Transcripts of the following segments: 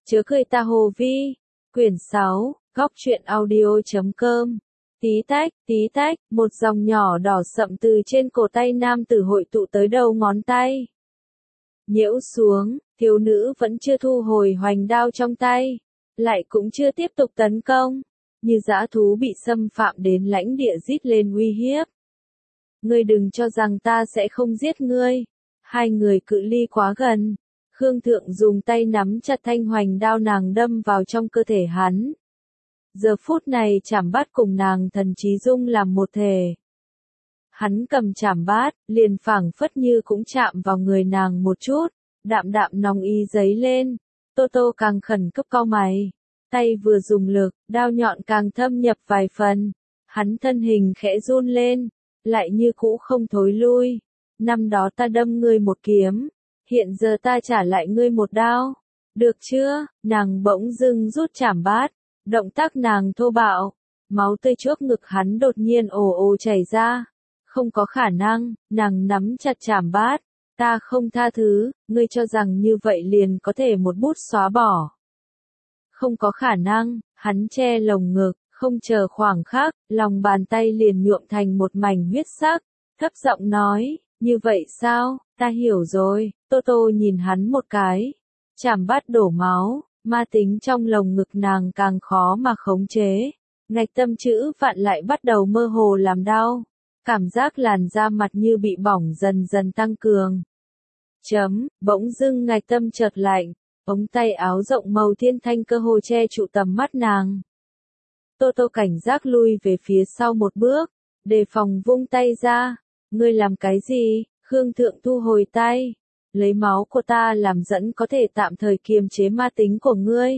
Chớ cười ta Hồ Vi. Quyển 6, góc truyện audio.com. Tí tách, một dòng nhỏ đỏ sậm từ trên cổ tay nam tử hội tụ tới đầu ngón tay. Nhiễu xuống, thiếu nữ vẫn chưa thu hồi hoành đao trong tay, lại cũng chưa tiếp tục tấn công, như dã thú bị xâm phạm đến lãnh địa rít lên uy hiếp. Ngươi đừng cho rằng ta sẽ không giết ngươi. Hai người cự ly quá gần. Khương Thượng dùng tay nắm chặt thanh hoành đao nàng đâm vào trong cơ thể hắn. Giờ phút này chảm bát cùng nàng thần trí dung làm một thể. Hắn cầm chảm bát, liền phảng phất như cũng chạm vào người nàng một chút, đạm đạm nóng y giấy lên. Tô Tô càng khẩn cấp cau mày. Tay vừa dùng lực, đao nhọn càng thâm nhập vài phần. Hắn thân hình khẽ run lên, lại như cũ không thối lui. Năm đó ta đâm ngươi một kiếm, hiện giờ ta trả lại ngươi một đao. Được chưa? Nàng bỗng dưng rút chảm bát, động tác nàng thô bạo, máu tươi trước ngực hắn đột nhiên ồ ồ chảy ra. Không có khả năng, nàng nắm chặt chảm bát, ta không tha thứ, ngươi cho rằng như vậy liền có thể một bút xóa bỏ. Không có khả năng, hắn che lồng ngực, không chờ khoảng khắc, lòng bàn tay liền nhuộm thành một mảnh huyết sắc, thấp giọng nói, như vậy sao, ta hiểu rồi. Tô Tô nhìn hắn một cái, chảm bát đổ máu, ma tính trong lồng ngực nàng càng khó mà khống chế, ngạch tâm chữ vạn lại bắt đầu mơ hồ làm đau, cảm giác làn da mặt như bị bỏng dần dần tăng cường. Bỗng dưng ngạch tâm chợt lạnh, ống tay áo rộng màu thiên thanh cơ hồ che trụ tầm mắt nàng. Tô Tô cảnh giác lui về phía sau một bước, đề phòng vung tay ra. Ngươi làm cái gì? Khương Thượng thu hồi tay. Lấy máu của ta làm dẫn có thể tạm thời kiềm chế ma tính của ngươi.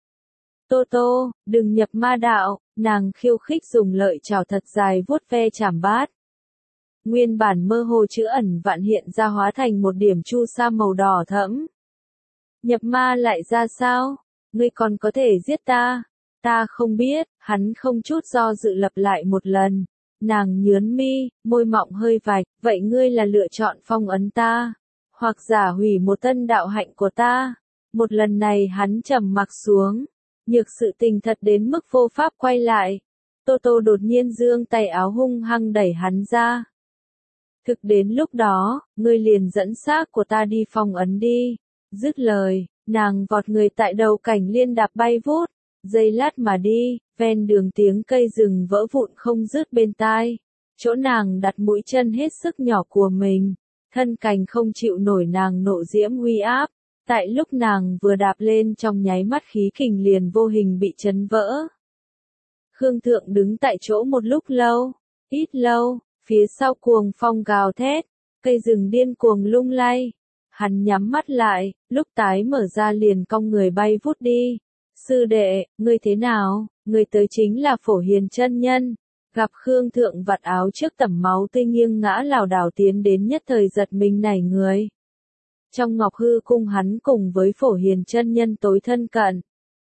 Tô Tô, đừng nhập ma đạo, nàng khiêu khích dùng lợi chảo thật dài vuốt ve chảm bát. Nguyên bản mơ hồ chữ ẩn vạn hiện ra hóa thành một điểm chu sa màu đỏ thẫm. Nhập ma lại ra sao? Ngươi còn có thể giết ta? Ta không biết, hắn không chút do dự lặp lại một lần. Nàng nhướn mi, môi mọng hơi vạch, vậy ngươi là lựa chọn phong ấn ta, hoặc giả hủy một tân đạo hạnh của ta. Một lần này hắn trầm mặc xuống, nhược sự tình thật đến mức vô pháp quay lại. Tô Tô đột nhiên giương tay áo hung hăng đẩy hắn ra. Thực đến lúc đó, ngươi liền dẫn xác của ta đi phong ấn đi. Dứt lời, nàng vọt người tại đầu cảnh liên đạp bay vút, giây lát mà đi, ven đường tiếng cây rừng vỡ vụn không dứt bên tai. Chỗ nàng đặt mũi chân hết sức nhỏ của mình, thân cành không chịu nổi nàng nộ diễm uy áp. Tại lúc nàng vừa đạp lên trong nháy mắt khí kình liền vô hình bị chấn vỡ. Khương Thượng đứng tại chỗ một lúc lâu, ít lâu, phía sau cuồng phong gào thét, cây rừng điên cuồng lung lay. Hắn nhắm mắt lại, lúc tái mở ra liền cong người bay vút đi. Sư đệ, ngươi thế nào? Ngươi tới chính là Phổ Hiền chân nhân. Gặp Khương Thượng vạt áo trước tẩm máu tươi nghiêng ngã lảo đảo tiến đến nhất thời giật mình nảy người. Trong Ngọc Hư cung hắn cùng với Phổ Hiền chân nhân tối thân cận.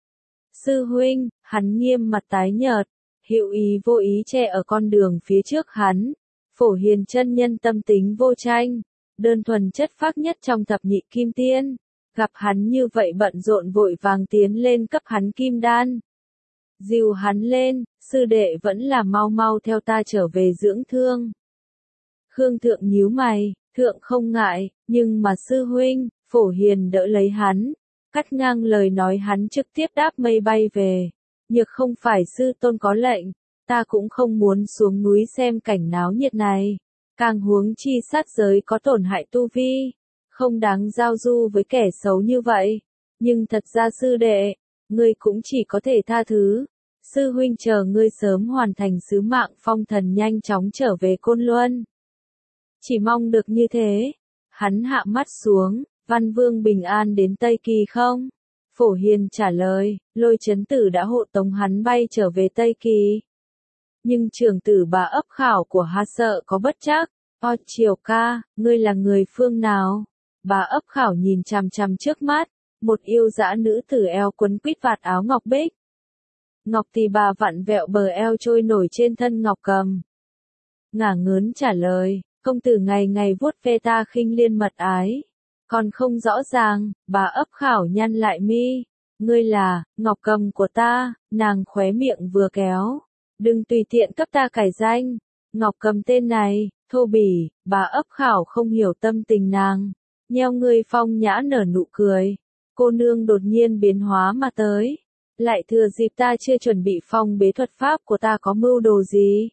Sư huynh, hắn nghiêm mặt tái nhợt, hữu ý vô ý che ở con đường phía trước hắn. Phổ Hiền chân nhân tâm tính vô tranh, đơn thuần chất phác nhất trong thập nhị kim tiên. Gặp hắn như vậy bận rộn vội vàng tiến lên cấp hắn kim đan. Dìu hắn lên, sư đệ vẫn là mau mau theo ta trở về dưỡng thương. Khương Thượng nhíu mày, Thượng không ngại, nhưng mà sư huynh, Phổ Hiền đỡ lấy hắn, cắt ngang lời nói hắn trực tiếp đáp mây bay về. Nhược không phải sư tôn có lệnh, ta cũng không muốn xuống núi xem cảnh náo nhiệt này. Càng huống chi sát giới có tổn hại tu vi. Không đáng giao du với kẻ xấu như vậy. Nhưng thật ra sư đệ, ngươi cũng chỉ có thể tha thứ. Sư huynh chờ ngươi sớm hoàn thành sứ mạng phong thần nhanh chóng trở về Côn Luân. Chỉ mong được như thế. Hắn hạ mắt xuống, Văn Vương bình an đến Tây Kỳ không? Phổ Hiền trả lời, Lôi Chấn Tử đã hộ tống hắn bay trở về Tây Kỳ. Nhưng trưởng tử bà ấp khảo của Ha sợ có bất trắc. Triều ca, ngươi là người phương nào? Bà ấp khảo nhìn chằm chằm trước mắt, một yêu dã nữ tử eo quấn quýt vạt áo ngọc bích. Ngọc tỳ bà vặn vẹo bờ eo trôi nổi trên thân ngọc cầm. Ngả ngớn trả lời, công tử ngày ngày vuốt ve ta khinh liên mật ái. Còn không rõ ràng, bà ấp khảo nhăn lại mi. Ngươi là, Ngọc Cầm của ta, nàng khóe miệng vừa kéo. Đừng tùy tiện cấp ta cải danh. Ngọc Cầm tên này, thô bỉ, bà ấp khảo không hiểu tâm tình nàng. Nheo người phong nhã nở nụ cười. Cô nương đột nhiên biến hóa mà tới. Lại thừa dịp ta chưa chuẩn bị phong bế thuật pháp của ta có mưu đồ gì.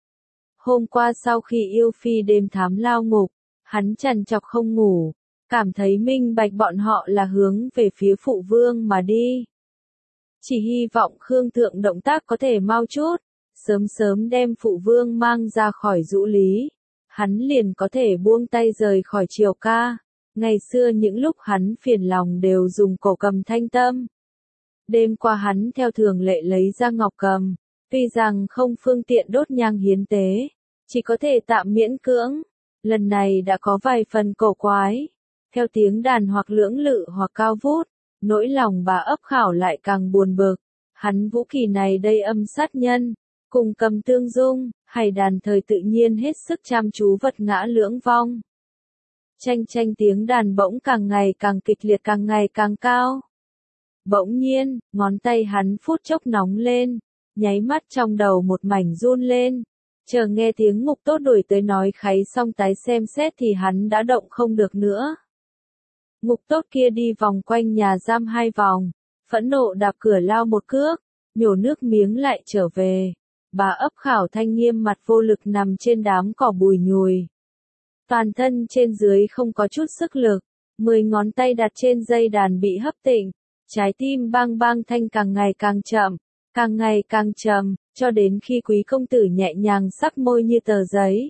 Hôm qua sau khi yêu phi đêm thám lao ngục, hắn trằn trọc không ngủ, cảm thấy minh bạch bọn họ là hướng về phía phụ vương mà đi. Chỉ hy vọng Khương Thượng động tác có thể mau chút, sớm sớm đem phụ vương mang ra khỏi dũ lý. Hắn liền có thể buông tay rời khỏi Triều ca. Ngày xưa những lúc hắn phiền lòng đều dùng cổ cầm thanh tâm. Đêm qua hắn theo thường lệ lấy ra ngọc cầm, tuy rằng không phương tiện đốt nhang hiến tế, chỉ có thể tạm miễn cưỡng. Lần này đã có vài phần cổ quái, theo tiếng đàn hoặc lưỡng lự hoặc cao vút, nỗi lòng bà ấp khảo lại càng buồn bực. Hắn vũ kỳ này đây âm sát nhân, cùng cầm tương dung, hay đàn thời tự nhiên hết sức chăm chú vật ngã lưỡng vong. Chanh chanh tiếng đàn bỗng càng ngày càng kịch liệt, càng ngày càng cao. Bỗng nhiên, ngón tay hắn phút chốc nóng lên, nháy mắt trong đầu một mảnh run lên. Chờ nghe tiếng Ngục Tốt đuổi tới nói kháy xong tái xem xét thì hắn đã động không được nữa. Ngục Tốt kia đi vòng quanh nhà giam 2 vòng, phẫn nộ đạp cửa lao một cước, nhổ nước miếng lại trở về. Bà ấp khảo thanh nghiêm mặt vô lực nằm trên đám cỏ bùi nhùi. Toàn thân trên dưới không có chút sức lực, 10 ngón tay đặt trên dây đàn bị hấp tịnh, trái tim bang bang thanh càng ngày càng chậm, càng ngày càng trầm, cho đến khi quý công tử nhẹ nhàng sắc môi như tờ giấy.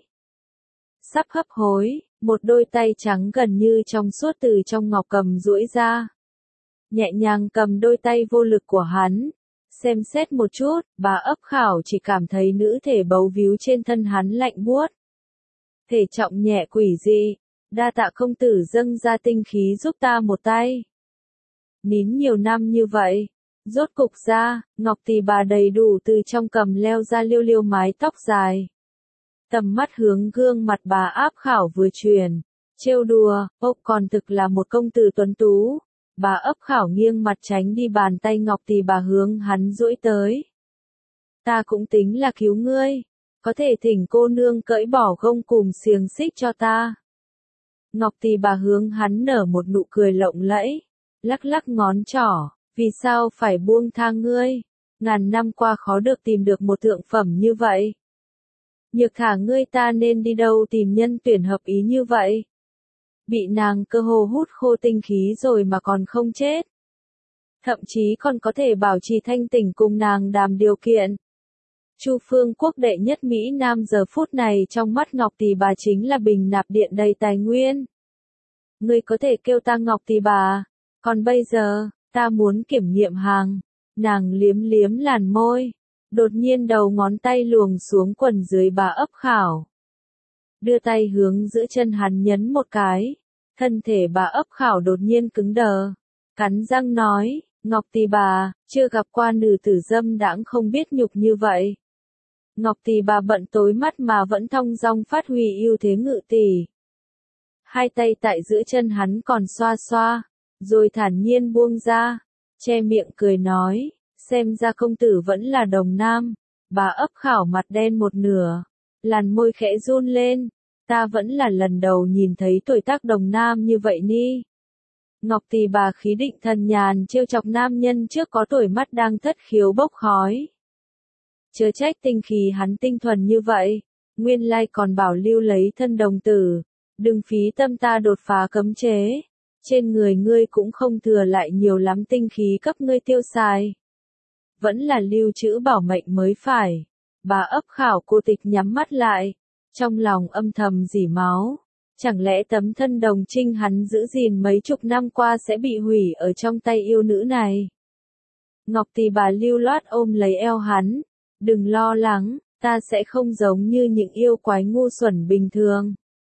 Sắp hấp hối, một đôi tay trắng gần như trong suốt từ trong ngọc cầm duỗi ra. Nhẹ nhàng cầm đôi tay vô lực của hắn. Xem xét một chút, bà ấp khảo chỉ cảm thấy nữ thể bấu víu trên thân hắn lạnh buốt. Thể trọng nhẹ quỷ dị, đa tạ công tử dâng ra tinh khí giúp ta một tay. Nín nhiều năm như vậy, rốt cục ra, Ngọc Tỳ bà đầy đủ từ trong cầm leo ra liêu liêu mái tóc dài. Tầm mắt hướng gương mặt bà áp khảo vừa truyền, trêu đùa, còn thực là một công tử tuấn tú. Bà ấp khảo nghiêng mặt tránh đi bàn tay Ngọc Tỳ bà hướng hắn duỗi tới. Ta cũng tính là cứu ngươi, có thể thỉnh cô nương cởi bỏ gông cùm xiềng xích cho ta. Ngọc Tỳ bà hướng hắn nở một nụ cười lộng lẫy, lắc lắc ngón trỏ, vì sao phải buông tha ngươi, ngàn năm qua khó được tìm được một thượng phẩm như vậy. Nhược thả ngươi ta nên đi đâu tìm nhân tuyển hợp ý như vậy. Bị nàng cơ hồ hút khô tinh khí rồi mà còn không chết. Thậm chí còn có thể bảo trì thanh tỉnh cùng nàng đàm điều kiện. Chu Phương Quốc đệ nhất Mỹ Nam giờ phút này trong mắt Ngọc Tỳ bà chính là bình nạp điện đầy tài nguyên. Ngươi có thể kêu ta Ngọc Tỳ bà, còn bây giờ, ta muốn kiểm nghiệm hàng. Nàng liếm liếm làn môi, đột nhiên đầu ngón tay luồng xuống quần dưới bà ấp khảo. Đưa tay hướng giữa chân hắn nhấn một cái, thân thể bà ấp khảo đột nhiên cứng đờ, cắn răng nói, Ngọc Tỳ bà, chưa gặp qua nữ tử dâm đãng không biết nhục như vậy. Ngọc Tỳ bà bận tối mắt mà vẫn thong dong phát huy ưu thế ngự tỷ. Hai tay tại giữa chân hắn còn xoa xoa, rồi thản nhiên buông ra, che miệng cười nói, xem ra công tử vẫn là đồng nam. Bà ấp khảo mặt đen một nửa, làn môi khẽ run lên, ta vẫn là lần đầu nhìn thấy tuổi tác đồng nam như vậy ni. Ngọc Tỳ bà khí định thần nhàn trêu chọc nam nhân trước có tuổi mắt đang thất khiếu bốc khói. Chớ trách tinh khí hắn tinh thuần như vậy, nguyên lai còn bảo lưu lấy thân đồng tử, đừng phí tâm ta đột phá cấm chế. Trên người ngươi cũng không thừa lại nhiều lắm tinh khí cấp ngươi tiêu xài. Vẫn là lưu trữ bảo mệnh mới phải. Bà ấp khảo cô tịch nhắm mắt lại, trong lòng âm thầm rỉ máu. Chẳng lẽ tấm thân đồng trinh hắn giữ gìn mấy chục năm qua sẽ bị hủy ở trong tay yêu nữ này? Ngọc Tỳ bà lưu loát ôm lấy eo hắn. Đừng lo lắng, ta sẽ không giống như những yêu quái ngu xuẩn bình thường.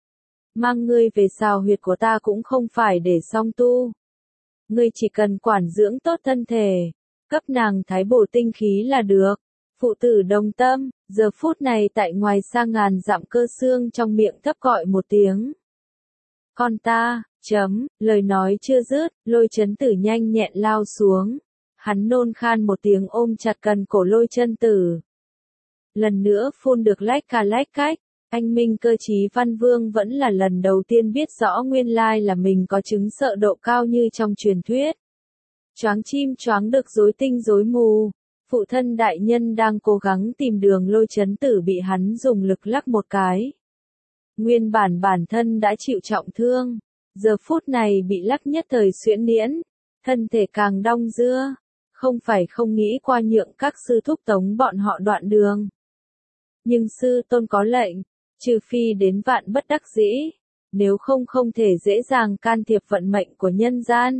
Mang ngươi về xào huyệt của ta cũng không phải để song tu. Ngươi chỉ cần quản dưỡng tốt thân thể, cấp nàng thái bổ tinh khí là được. Phụ tử đồng tâm, giờ phút này tại ngoài xa ngàn dặm cơ xương trong miệng thấp gọi một tiếng. Con ta, lời nói chưa dứt, Lôi Chấn Tử nhanh nhẹn lao xuống, Hắn nôn khan một tiếng ôm chặt cần cổ Lôi Chân Tử. Lần nữa phun được lách ca lách cách, anh minh cơ trí Văn Vương vẫn là lần đầu tiên biết rõ nguyên lai là mình có chứng sợ độ cao như trong truyền thuyết. Choáng chim choáng được rối tinh rối mù, phụ thân đại nhân đang cố gắng tìm đường Lôi Chấn Tử bị hắn dùng lực lắc một cái. Nguyên bản bản thân đã chịu trọng thương, giờ phút này bị lắc nhất thời xuyễn niễn, thân thể càng đong dưa, không phải không nghĩ qua nhượng các sư thúc tống bọn họ đoạn đường. Nhưng sư tôn có lệnh, trừ phi đến vạn bất đắc dĩ, nếu không không thể dễ dàng can thiệp vận mệnh của nhân gian.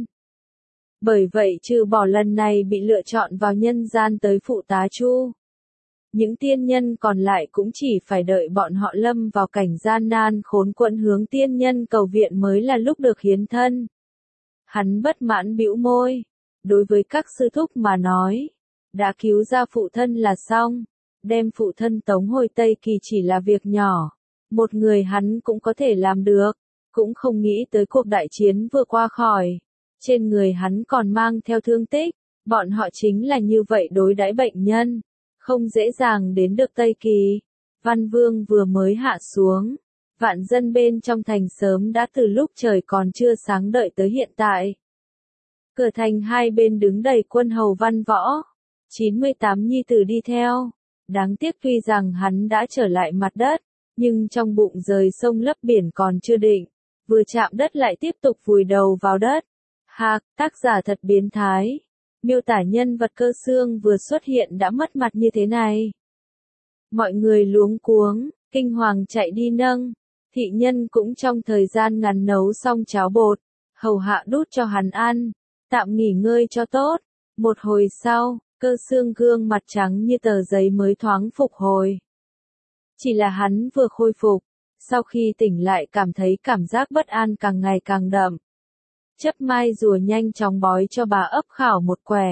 Bởi vậy trừ bỏ lần này bị lựa chọn vào nhân gian tới phụ tá Chu, những tiên nhân còn lại cũng chỉ phải đợi bọn họ lâm vào cảnh gian nan khốn quẫn hướng tiên nhân cầu viện mới là lúc được hiến thân. Hắn bất mãn bĩu môi, đối với các sư thúc mà nói, đã cứu ra phụ thân là xong, đem phụ thân tống hồi Tây Kỳ chỉ là việc nhỏ, một người hắn cũng có thể làm được, cũng không nghĩ tới cuộc đại chiến vừa qua khỏi, trên người hắn còn mang theo thương tích, bọn họ chính là như vậy đối đãi bệnh nhân, không dễ dàng đến được Tây Kỳ. Văn Vương vừa mới hạ xuống, vạn dân bên trong thành sớm đã từ lúc trời còn chưa sáng đợi tới hiện tại. Cửa thành hai bên đứng đầy quân hầu văn võ, 98 nhi tử đi theo. Đáng tiếc tuy rằng hắn đã trở lại mặt đất, nhưng trong bụng rời sông lấp biển còn chưa định, vừa chạm đất lại tiếp tục vùi đầu vào đất. Hạc, tác giả thật biến thái. Miêu tả nhân vật Cơ Xương vừa xuất hiện đã mất mặt như thế này. Mọi người luống cuống, kinh hoàng chạy đi nâng. Thị nhân cũng trong thời gian ngắn nấu xong cháo bột, hầu hạ đút cho hắn ăn, tạm nghỉ ngơi cho tốt. Một hồi sau, Cơ Xương gương mặt trắng như tờ giấy mới thoáng phục hồi. Chỉ là hắn vừa khôi phục, sau khi tỉnh lại cảm thấy cảm giác bất an càng ngày càng đậm. Chấp mai rùa nhanh chóng bói cho bà ấp khảo một quẻ.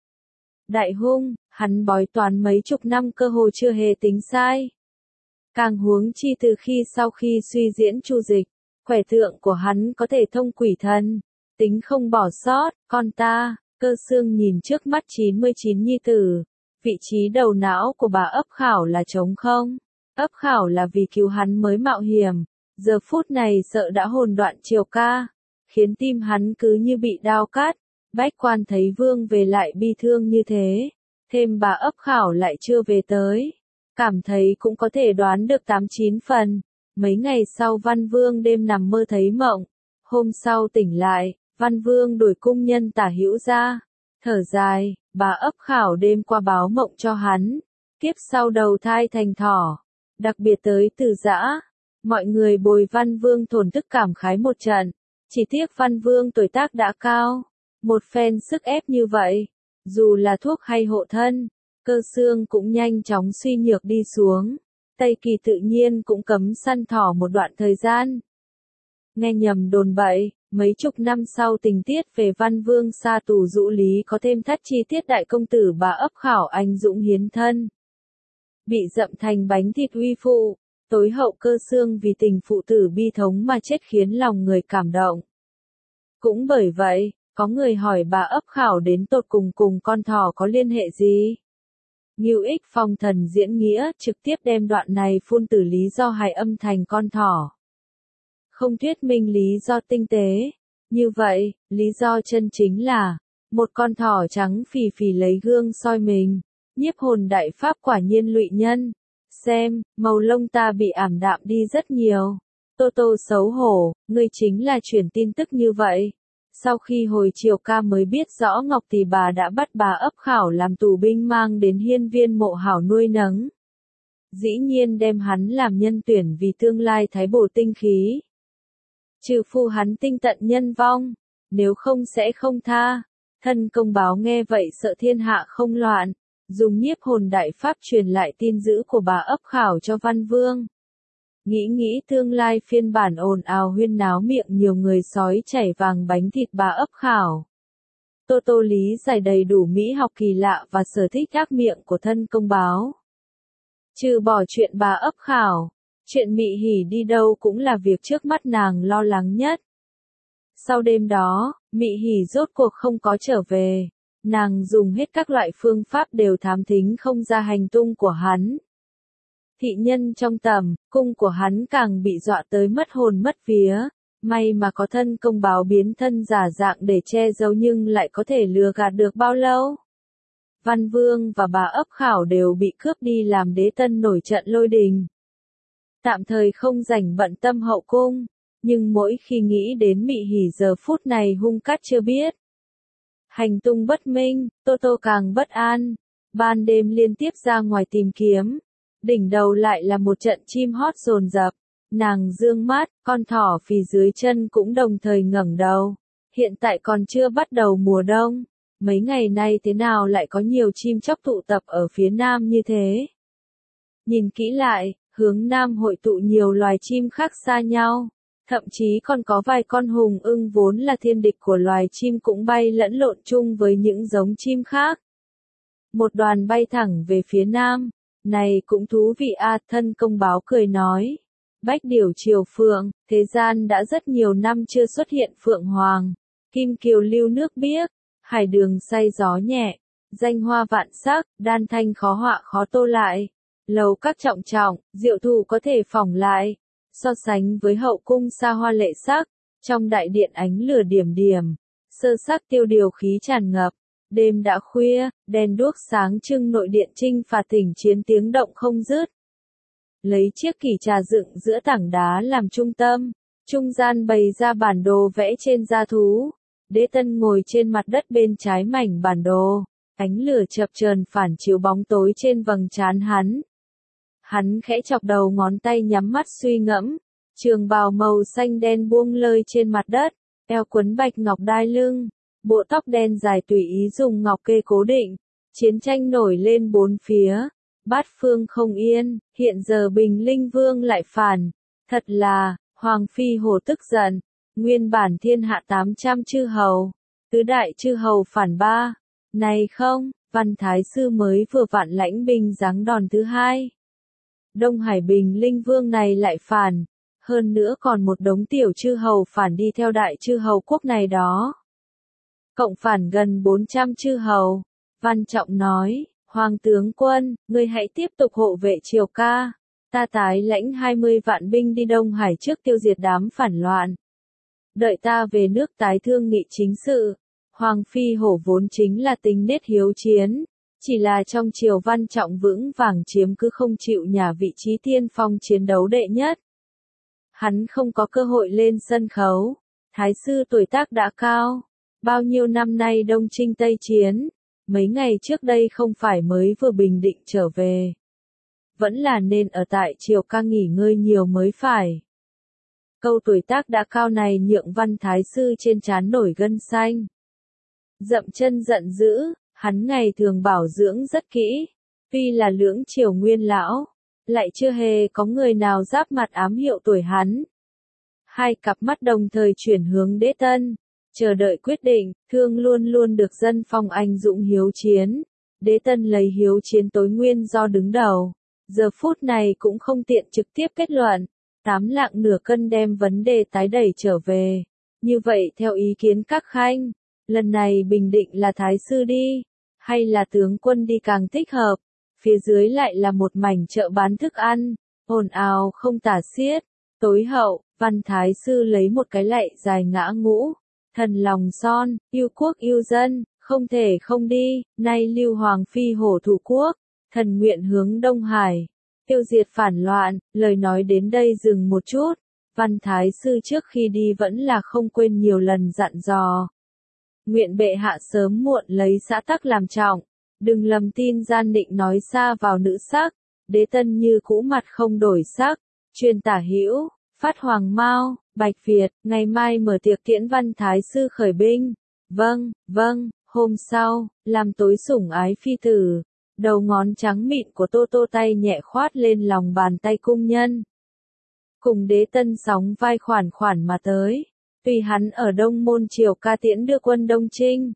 Đại hung, hắn bói toán mấy chục năm cơ hồ chưa hề tính sai. Càng huống chi từ khi sau khi suy diễn chu dịch, quẻ tượng của hắn có thể thông quỷ thần, tính không bỏ sót, con ta. Cơ Xương nhìn trước mắt 99 nhi tử, vị trí đầu não của bà ấp khảo là trống không, ấp khảo là vì cứu hắn mới mạo hiểm, giờ phút này sợ đã hồn đoạn chiều ca, khiến tim hắn cứ như bị đao cắt, bách quan thấy vương về lại bi thương như thế, thêm bà ấp khảo lại chưa về tới, cảm thấy cũng có thể đoán được 89 phần, mấy ngày sau Văn Vương đêm nằm mơ thấy mộng, hôm sau tỉnh lại. Văn Vương đuổi cung nhân Tả Hữu ra, thở dài, bà ấp khảo đêm qua báo mộng cho hắn, kiếp sau đầu thai thành thỏ, đặc biệt tới Từ Giã, mọi người bồi Văn Vương thổn thức cảm khái một trận, chỉ tiếc Văn Vương tuổi tác đã cao, một phen sức ép như vậy, dù là thuốc hay hộ thân, Cơ Xương cũng nhanh chóng suy nhược đi xuống, Tây Kỳ tự nhiên cũng cấm săn thỏ một đoạn thời gian. Nghe nhầm đồn bậy. Mấy chục năm sau tình tiết về Văn Vương sa tù dụ lý có thêm thắt chi tiết đại công tử bà ấp khảo anh dũng hiến thân. Bị dậm thành bánh thịt uy phụ, tối hậu Cơ Xương vì tình phụ tử bi thống mà chết khiến lòng người cảm động. Cũng bởi vậy, có người hỏi bà ấp khảo đến tột cùng con thỏ có liên hệ gì? Ngưu Ích Phong thần diễn nghĩa trực tiếp đem đoạn này phun từ lý do hài âm thành con thỏ. Không thuyết minh lý do tinh tế. Như vậy, lý do chân chính là, một con thỏ trắng phì phì lấy gương soi mình, nhiếp hồn đại pháp quả nhiên lụy nhân. Xem, màu lông ta bị ảm đạm đi rất nhiều. Tô Tô xấu hổ, ngươi chính là truyền tin tức như vậy. Sau khi hồi chiều ca mới biết rõ Ngọc Tỷ bà đã bắt bà ấp khảo làm tù binh mang đến hiên viên mộ hảo nuôi nấng. Dĩ nhiên đem hắn làm nhân tuyển vì tương lai thái bổ tinh khí. Trừ phu hắn tinh tận nhân vong, nếu không sẽ không tha. Thân công báo nghe vậy sợ thiên hạ không loạn, dùng nhiếp hồn đại pháp truyền lại tin dữ của bà ấp khảo cho Văn Vương. Nghĩ tương lai phiên bản ồn ào huyên náo miệng nhiều người sói chảy vàng bánh thịt bà ấp khảo. Tô Tô lý giải đầy đủ mỹ học kỳ lạ và sở thích ác miệng của thân công báo. Trừ bỏ chuyện bà ấp khảo, chuyện Mị Hỉ đi đâu cũng là việc trước mắt nàng lo lắng nhất. Sau đêm đó, Mị Hỉ rốt cuộc không có trở về. Nàng dùng hết các loại phương pháp đều thám thính không ra hành tung của hắn. Thị nhân trong tầm, cung của hắn càng bị dọa tới mất hồn mất vía. May mà có thân công báo biến thân giả dạng để che giấu nhưng lại có thể lừa gạt được bao lâu. Văn Vương và bà ấp khảo đều bị cướp đi làm Đế Tân nổi trận lôi đình. Tạm thời không rảnh bận tâm hậu cung, nhưng mỗi khi nghĩ đến Mị Hỉ giờ phút này hung cát chưa biết. Hành tung bất minh, Tô Tô càng bất an, ban đêm liên tiếp ra ngoài tìm kiếm. Đỉnh đầu lại là một trận chim hót dồn dập, nàng dương mắt, con thỏ phì dưới chân cũng đồng thời ngẩng đầu. Hiện tại còn chưa bắt đầu mùa đông, mấy ngày nay thế nào lại có nhiều chim chóc tụ tập ở phía nam như thế? Nhìn kỹ lại, hướng nam hội tụ nhiều loài chim khác xa nhau, thậm chí còn có vài con hùng ưng vốn là thiên địch của loài chim cũng bay lẫn lộn chung với những giống chim khác. Một đoàn bay thẳng về phía nam, này cũng thú vị a, thân công báo cười nói. Bách điểu triều phượng, thế gian đã rất nhiều năm chưa xuất hiện phượng hoàng, kim kiều lưu nước biếc, hải đường say gió nhẹ, danh hoa vạn sắc, đan thanh khó họa khó tô lại, lầu các trọng trọng, diệu thủ có thể phỏng lại. So sánh với hậu cung xa hoa lệ sắc, trong đại điện ánh lửa điểm điểm, sơ sắc tiêu điều khí tràn ngập. Đêm đã khuya, đèn đuốc sáng trưng nội điện chinh phạt thỉnh chiến tiếng động không dứt. Lấy chiếc kỷ trà dựng giữa tảng đá làm trung tâm, trung gian bày ra bản đồ vẽ trên da thú. Đế Tân ngồi trên mặt đất bên trái mảnh bản đồ, ánh lửa chập chờn phản chiếu bóng tối trên vầng trán hắn. Hắn khẽ chọc đầu ngón tay nhắm mắt suy ngẫm, trường bào màu xanh đen buông lơi trên mặt đất, eo quấn bạch ngọc đai lưng, bộ tóc đen dài tùy ý dùng ngọc kê cố định, chiến tranh nổi lên bốn phía, bát phương không yên, hiện giờ Bình Linh Vương lại phản, thật là, Hoàng Phi Hổ tức giận, nguyên bản thiên hạ 800 chư hầu, tứ đại chư hầu phản ba, này không, Văn Thái Sư mới vừa vạn lãnh binh giáng đòn thứ hai. Đông Hải Bình Linh Vương này lại phản, hơn nữa còn một đống tiểu chư hầu phản đi theo đại chư hầu quốc này đó. Cộng phản gần 400 chư hầu, Văn Trọng nói, Hoàng tướng quân, ngươi hãy tiếp tục hộ vệ triều ca, ta tái lãnh 20 vạn binh đi Đông Hải trước tiêu diệt đám phản loạn. Đợi ta về nước tái thương nghị chính sự. Hoàng Phi Hổ vốn chính là tính nết hiếu chiến, chỉ là trong triều Văn Trọng vững vàng chiếm cứ không chịu nhà vị trí tiên phong chiến đấu đệ nhất. Hắn không có cơ hội lên sân khấu, Thái Sư tuổi tác đã cao, bao nhiêu năm nay Đông Chinh Tây Chiến, mấy ngày trước đây không phải mới vừa bình định trở về. Vẫn là nên ở tại triều ca nghỉ ngơi nhiều mới phải. Câu tuổi tác đã cao này nhượng Văn Thái Sư trên trán nổi gân xanh. Dậm chân giận dữ, hắn ngày thường bảo dưỡng rất kỹ, tuy là lưỡng triều nguyên lão, lại chưa hề có người nào giáp mặt ám hiệu tuổi hắn. Hai cặp mắt đồng thời chuyển hướng Đế Tân, chờ đợi quyết định, thương luôn luôn được dân phong anh dũng hiếu chiến. Đế Tân lấy hiếu chiến tối nguyên do đứng đầu, giờ phút này cũng không tiện trực tiếp kết luận, 8 lạng nửa cân đem vấn đề tái đẩy trở về. Như vậy theo ý kiến các khanh, lần này Bình Định là Thái Sư đi, hay là tướng quân đi càng thích hợp, phía dưới lại là một mảnh chợ bán thức ăn, ồn ào không tả xiết, tối hậu, Văn Thái Sư lấy một cái lạy dài ngã ngũ, thần lòng son, yêu quốc yêu dân, không thể không đi, nay lưu Hoàng Phi Hổ thủ quốc, thần nguyện hướng Đông Hải, tiêu diệt phản loạn, lời nói đến đây dừng một chút, Văn Thái Sư trước khi đi vẫn là không quên nhiều lần dặn dò. Nguyện bệ hạ sớm muộn lấy xã tắc làm trọng, đừng lầm tin gian định nói xa vào nữ sắc. Đế Tân như cũ mặt không đổi sắc, truyền tả hữu, phát hoàng mao, Bạch Việt, ngày mai mở tiệc tiễn Văn Thái Sư khởi binh. Vâng, vâng, hôm sau, làm tối sủng ái phi tử, đầu ngón trắng mịn của Tô Tô tay nhẹ khoát lên lòng bàn tay cung nhân. Cùng Đế Tân sóng vai khoản khoản mà tới. Tùy hắn ở Đông Môn triều ca tiễn đưa quân Đông Chinh.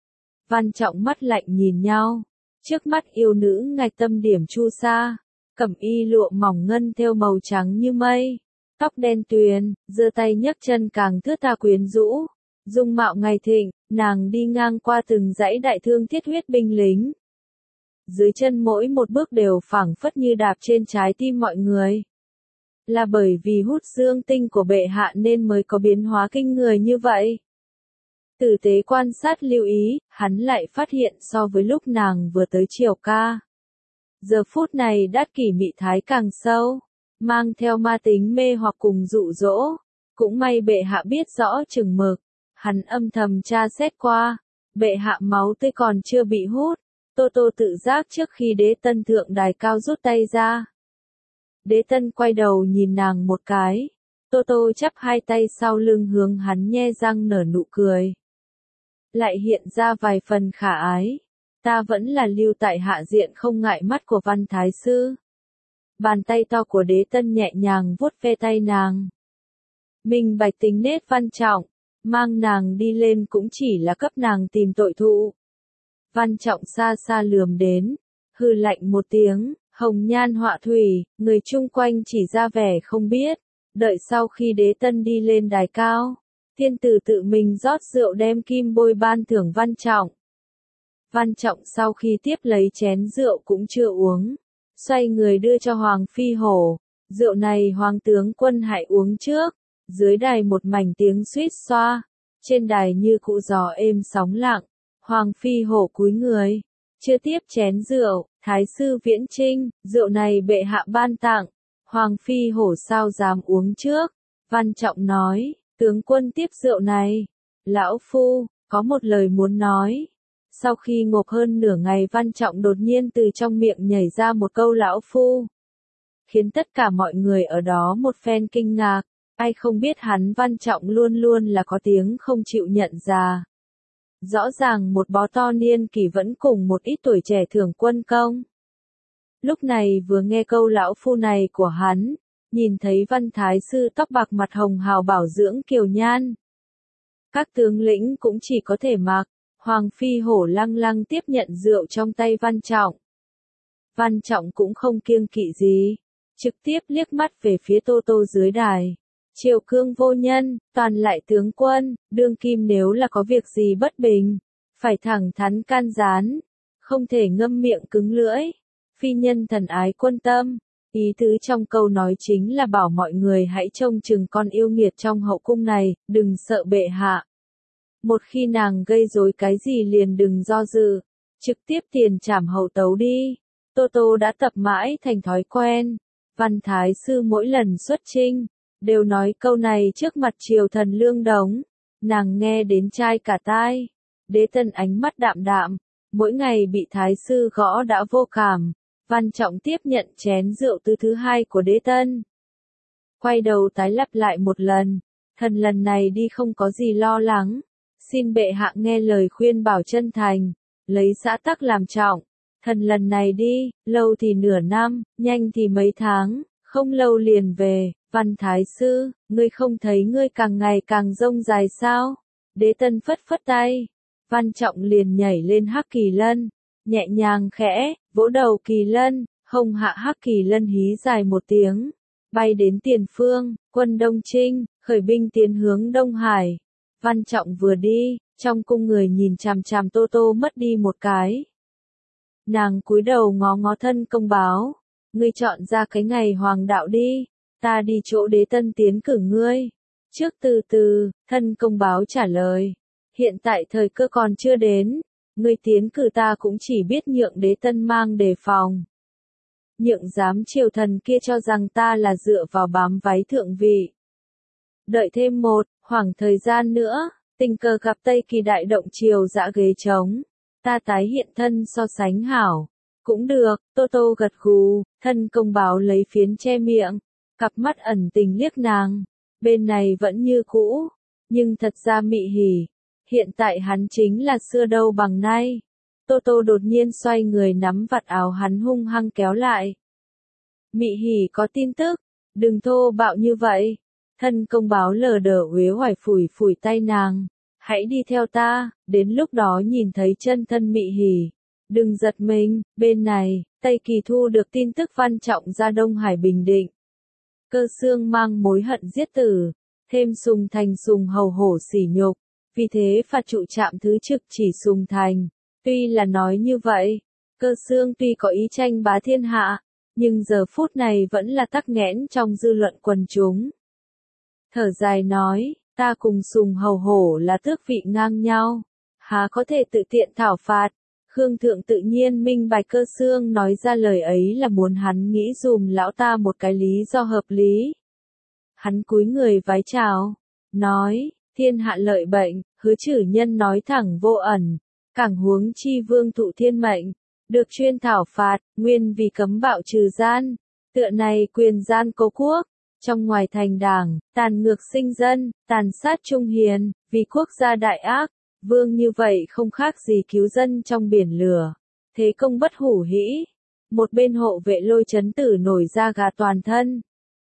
Văn Trọng mắt lạnh nhìn nhau, trước mắt yêu nữ ngạch tâm điểm chu sa, cẩm y lụa mỏng ngân thêu màu trắng như mây, tóc đen tuyền, giơ tay nhấc chân càng thướt tha quyến rũ, Dung mạo ngày thịnh, nàng đi ngang qua từng dãy đại thương thiết huyết binh lính. Dưới chân mỗi một bước đều phảng phất như đạp trên trái tim mọi người. Là bởi vì hút dương tinh của bệ hạ nên mới có biến hóa kinh người như vậy. Tử tế quan sát lưu ý, hắn lại phát hiện so với lúc nàng vừa tới triều ca. Giờ phút này đát kỷ mị thái càng sâu, mang theo ma tính mê hoặc cùng dụ dỗ. Cũng may bệ hạ biết rõ chừng mực, hắn âm thầm tra xét qua, bệ hạ máu tươi còn chưa bị hút. Tô Tô tự giác trước khi đế tân thượng đài cao rút tay ra. Đế tân quay đầu nhìn nàng một cái. Tô Tô chắp hai tay sau lưng hướng hắn nhe răng nở nụ cười. Lại hiện ra vài phần khả ái. Ta vẫn là lưu tại hạ diện không ngại mắt của Văn Thái Sư. Bàn tay to của đế tân nhẹ nhàng vuốt ve tay nàng. Minh bạch tính nết Văn Trọng, mang nàng đi lên cũng chỉ là cấp nàng tìm tội thụ. Văn Trọng xa xa lườm đến, hừ lạnh một tiếng, hồng nhan họa thủy, người chung quanh chỉ ra vẻ không biết. Đợi sau khi đế tân đi lên đài cao, thiên tử tự mình rót rượu đem kim bôi ban thưởng Văn Trọng. Văn Trọng sau khi tiếp lấy chén rượu cũng chưa uống, xoay người đưa cho Hoàng Phi Hổ. Rượu này Hoàng tướng quân hãy uống trước. Dưới đài một mảnh tiếng suýt xoa, trên đài như cụ gió êm sóng lặng. Hoàng Phi Hổ cúi người, chưa tiếp chén rượu. Thái sư Viễn Trinh, rượu này bệ hạ ban tặng. Hoàng Phi Hổ sao dám uống trước. Văn Trọng nói, tướng quân tiếp rượu này. Lão Phu, có một lời muốn nói. Sau khi ngộp hơn nửa ngày Văn Trọng đột nhiên từ trong miệng nhảy ra một câu Lão Phu. Khiến tất cả mọi người ở đó một phen kinh ngạc. Ai không biết hắn Văn Trọng luôn luôn là có tiếng không chịu nhận ra. Rõ ràng một bó to niên kỷ vẫn cùng một ít tuổi trẻ thưởng quân công. Lúc này vừa nghe câu lão phu này của hắn, nhìn thấy Văn Thái Sư tóc bạc mặt hồng hào bảo dưỡng kiều nhan. Các tướng lĩnh cũng chỉ có thể mặc, Hoàng Phi Hổ lăng lăng tiếp nhận rượu trong tay Văn Trọng. Văn Trọng cũng không kiêng kỵ gì, trực tiếp liếc mắt về phía Tô Tô dưới đài. Triều cương vô nhân, toàn lại tướng quân, đương kim nếu là có việc gì bất bình, phải thẳng thắn can gián, không thể ngâm miệng cứng lưỡi. Phi nhân thần ái quân tâm, ý tứ trong câu nói chính là bảo mọi người hãy trông chừng con yêu nghiệt trong hậu cung này, đừng sợ bệ hạ. Một khi nàng gây rối cái gì liền đừng do dự, trực tiếp tiền trảm hậu tấu đi. Tô Tô đã tập mãi thành thói quen. Văn Thái Sư mỗi lần xuất chinh đều nói câu này trước mặt triều thần Lương Đống, nàng nghe đến chai cả tai. Đế tân ánh mắt đạm đạm, mỗi ngày bị thái sư gõ đã vô cảm. Văn Trọng tiếp nhận chén rượu thứ hai của đế tân. Quay đầu tái lặp lại một lần, thần lần này đi không có gì lo lắng. Xin bệ hạ nghe lời khuyên bảo chân thành, lấy xã tắc làm trọng. Thần lần này đi, lâu thì nửa năm, nhanh thì mấy tháng, không lâu liền về. Văn Thái Sư, ngươi không thấy ngươi càng ngày càng rông dài sao? Đế tân phất phất tay. Văn Trọng liền nhảy lên hắc kỳ lân, nhẹ nhàng khẽ, vỗ đầu kỳ lân, hông hạ hắc kỳ lân hí dài một tiếng. Bay đến tiền phương, quân Đông Trinh, khởi binh tiến hướng Đông Hải. Văn Trọng vừa đi, trong cung người nhìn chằm chằm Tô Tô mất đi một cái. Nàng cúi đầu ngó ngó thân công báo. Ngươi chọn ra cái ngày hoàng đạo đi. Ta đi chỗ đế tân tiến cử ngươi. Trước từ từ, thân công báo trả lời. Hiện tại thời cơ còn chưa đến. Ngươi tiến cử ta cũng chỉ biết nhượng đế tân mang đề phòng. Nhượng giám triều thần kia cho rằng ta là dựa vào bám váy thượng vị. Đợi thêm một khoảng thời gian nữa, tình cờ gặp Tây Kỳ đại động triều dã ghế trống. Ta tái hiện thân so sánh hảo. Cũng được, Tô Tô gật gù, thân công báo lấy phiến che miệng. Cặp mắt ẩn tình liếc nàng, bên này vẫn như cũ, nhưng thật ra mị hỉ, hiện tại hắn chính là xưa đâu bằng nay. Tô Tô đột nhiên xoay người nắm vạt áo hắn hung hăng kéo lại. Mị hỉ có tin tức, đừng thô bạo như vậy. Thân công báo lờ đờ uế oải phủi phủi tay nàng, hãy đi theo ta, đến lúc đó nhìn thấy chân thân mị hỉ. Đừng giật mình, bên này, Tây Kỳ thu được tin tức Văn Trọng ra Đông Hải bình định. Cơ xương mang mối hận giết tử, thêm sùng thành sùng hầu hổ sỉ nhục, vì thế phạt trụ trạm thứ trực chỉ Sùng Thành. Tuy là nói như vậy, Cơ Xương tuy có ý tranh bá thiên hạ, nhưng giờ phút này vẫn là tắc nghẽn trong dư luận quần chúng. Thở dài nói, ta cùng Sùng Hầu Hổ là tước vị ngang nhau, há có thể tự tiện thảo phạt. Khương Thượng tự nhiên minh bạch Cơ Xương nói ra lời ấy là muốn hắn nghĩ dùm lão ta một cái lý do hợp lý. Hắn cúi người vái chào, nói, thiên hạ lợi bệnh, hứa chử nhân nói thẳng vô ẩn, cảng huống chi vương thụ thiên mệnh, được chuyên thảo phạt, nguyên vì cấm bạo trừ gian, tựa này quyền gian cố quốc, trong ngoài thành đảng, tàn ngược sinh dân, tàn sát trung hiền, vì quốc gia đại ác, vương như vậy không khác gì cứu dân trong biển lửa, thế công bất hủ hĩ. Một bên hộ vệ Lôi Chấn Tử nổi da gà toàn thân.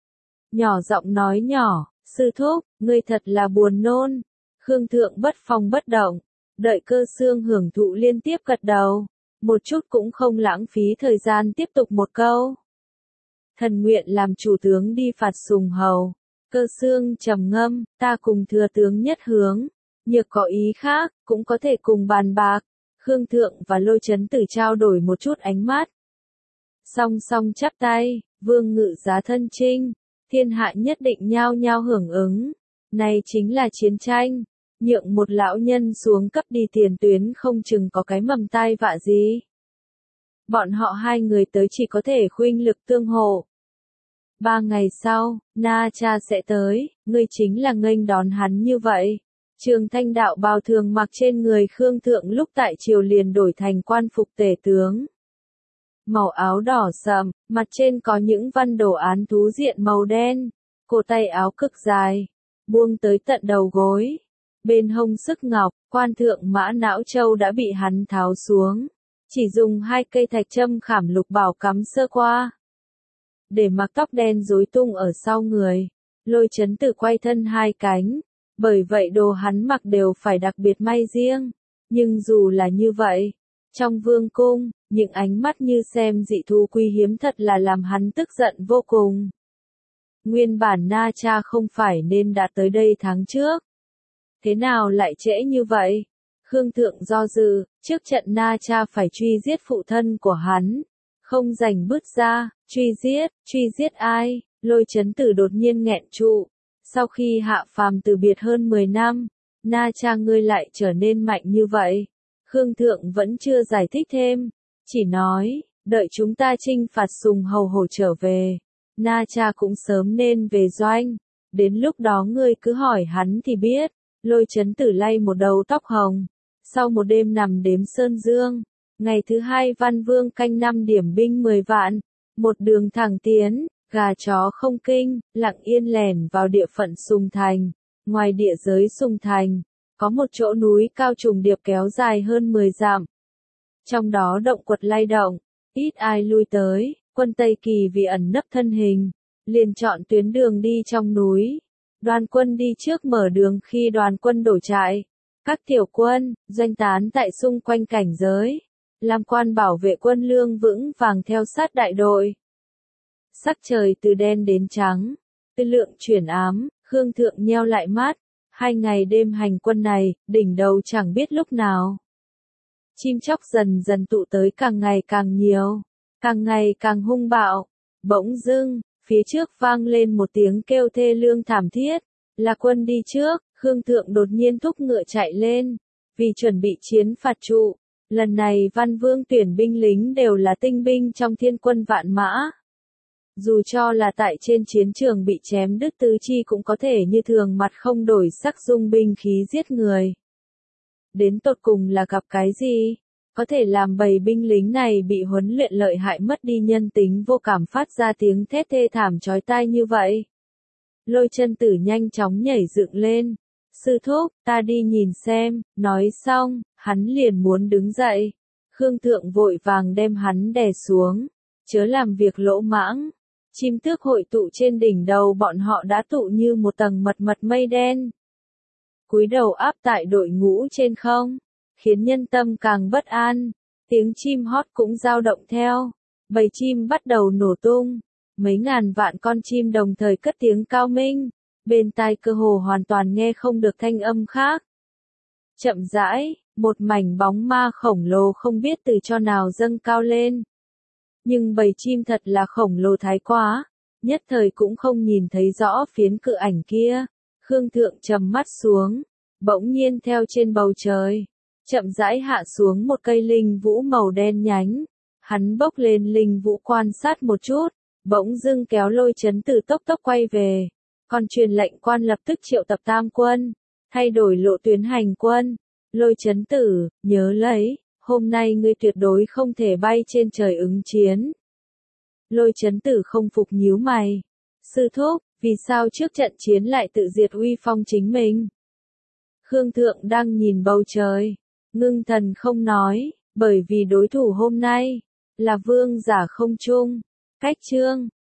Nhỏ giọng nói nhỏ, sư thúc, ngươi thật là buồn nôn. Khương Thượng bất phong bất động, đợi Cơ Xương hưởng thụ liên tiếp gật đầu, một chút cũng không lãng phí thời gian tiếp tục một câu. Thần nguyện làm chủ tướng đi phạt Sùng Hầu. Cơ Xương trầm ngâm, ta cùng thừa tướng nhất hướng, nhược có ý khác, cũng có thể cùng bàn bạc. Khương Thượng và Lôi Chấn Tử trao đổi một chút ánh mắt. Song song chắp tay, vương ngự giá thân chinh, thiên hạ nhất định nhao nhao hưởng ứng. Này chính là chiến tranh, nhượng một lão nhân xuống cấp đi tiền tuyến không chừng có cái mầm tai vạ gì. Bọn họ hai người tới chỉ có thể khuynh lực tương hộ. 3 ngày sau, Na Cha sẽ tới, ngươi chính là nghênh đón hắn như vậy. Trường Thanh đạo bào thường mặc trên người Khương Thượng lúc tại triều liền đổi thành quan phục tể tướng. Màu áo đỏ sậm, mặt trên có những văn đồ án thú diện màu đen, cổ tay áo cực dài, buông tới tận đầu gối. Bên hông sức ngọc, quan thượng mã não châu đã bị hắn tháo xuống, chỉ dùng 2 cây thạch châm khảm lục bảo cắm sơ qua. Để mặc tóc đen rối tung ở sau người, Lôi Chấn Tử quay thân 2 cánh, bởi vậy đồ hắn mặc đều phải đặc biệt may riêng. Nhưng dù là như vậy, trong vương cung, những ánh mắt như xem dị thú quý hiếm thật là làm hắn tức giận vô cùng. Nguyên bản Na Cha không phải nên đã tới đây tháng trước. Thế nào lại trễ như vậy? Khương Thượng do dự, trước trận Na Cha phải truy giết phụ thân của hắn. Không rảnh bứt ra, truy giết ai? Lôi Chấn Tử đột nhiên nghẹn trụ. Sau khi hạ phàm từ biệt hơn 10 năm, Na Cha ngươi lại trở nên mạnh như vậy. Khương Thượng vẫn chưa giải thích thêm, chỉ nói, đợi chúng ta chinh phạt Sùng Hầu Hổ trở về, Na Cha cũng sớm nên về doanh, đến lúc đó ngươi cứ hỏi hắn thì biết. Lôi Chấn Tử lay một đầu tóc hồng, sau một đêm nằm đếm sơn dương, ngày thứ 2 Văn Vương canh 5 điểm binh 10 vạn, một đường thẳng tiến, gà chó không kinh, lặng yên lẻn vào địa phận Sùng Thành. Ngoài địa giới Sùng Thành, có một chỗ núi cao trùng điệp kéo dài hơn 10 dặm. Trong đó động quật lay động, ít ai lui tới, quân Tây Kỳ vì ẩn nấp thân hình, liền chọn tuyến đường đi trong núi. Đoàn quân đi trước mở đường khi đoàn quân đổ trại. Các tiểu quân, doanh tán tại xung quanh cảnh giới, làm quan bảo vệ quân lương vững vàng theo sát đại đội. Sắc trời từ đen đến trắng, tư lượng chuyển ám, Khương Thượng nheo lại mắt. 2 ngày đêm hành quân này, đỉnh đầu chẳng biết lúc nào. Chim chóc dần dần tụ tới càng ngày càng nhiều, càng ngày càng hung bạo. Bỗng dưng, phía trước vang lên một tiếng kêu thê lương thảm thiết, là quân đi trước. Khương Thượng đột nhiên thúc ngựa chạy lên, vì chuẩn bị chiến phạt trụ. Lần này Văn Vương tuyển binh lính đều là tinh binh trong thiên quân vạn mã. Dù cho là tại trên chiến trường bị chém đứt tứ chi cũng có thể như thường mặt không đổi sắc dung binh khí giết người. Đến tột cùng là gặp cái gì? Có thể làm bầy binh lính này bị huấn luyện lợi hại mất đi nhân tính vô cảm phát ra tiếng thét thê thảm chói tai như vậy. Lôi Chân Tử nhanh chóng nhảy dựng lên. Sư thúc, ta đi nhìn xem, nói xong, hắn liền muốn đứng dậy. Khương Thượng vội vàng đem hắn đè xuống. Chớ làm việc lỗ mãng. Chim tước hội tụ trên đỉnh đầu bọn họ đã tụ như một tầng mật mật mây đen. Cúi đầu áp tại đội ngũ trên không, khiến nhân tâm càng bất an. Tiếng chim hót cũng dao động theo. Bầy chim bắt đầu nổ tung. Mấy ngàn vạn con chim đồng thời cất tiếng cao minh. Bên tai cơ hồ hoàn toàn nghe không được thanh âm khác. Chậm rãi, một mảnh bóng ma khổng lồ không biết từ cho nào dâng cao lên. Nhưng bầy chim thật là khổng lồ thái quá, nhất thời cũng không nhìn thấy rõ phiến cự ảnh kia. Khương Thượng trầm mắt xuống, bỗng nhiên theo trên bầu trời, chậm rãi hạ xuống một cây linh vũ màu đen nhánh. Hắn bốc lên linh vũ quan sát một chút, bỗng dưng kéo Lôi Chấn Tử tốc tốc quay về. Còn truyền lệnh quan lập tức triệu tập tam quân, thay đổi lộ tuyến hành quân. Lôi Chấn Tử, nhớ lấy, hôm nay ngươi tuyệt đối không thể bay trên trời ứng chiến. Lôi Chấn Tử không phục nhíu mày. Sư thúc, vì sao trước trận chiến lại tự diệt uy phong chính mình? Khương Thượng đang nhìn bầu trời, ngưng thần không nói, bởi vì đối thủ hôm nay là vương giả không trung, Cách Trương.